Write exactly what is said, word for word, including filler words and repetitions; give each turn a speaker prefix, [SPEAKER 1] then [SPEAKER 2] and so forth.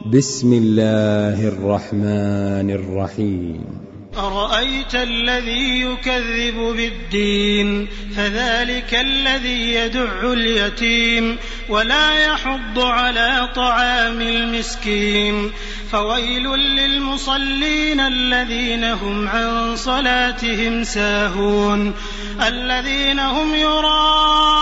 [SPEAKER 1] بسم الله الرحمن الرحيم.
[SPEAKER 2] أرأيت الذي يكذب بالدين فذلك الذي يدع اليتيم ولا يحض على طعام المسكين فويل للمصلين الذين هم عن صلاتهم ساهون الذين هم يراءون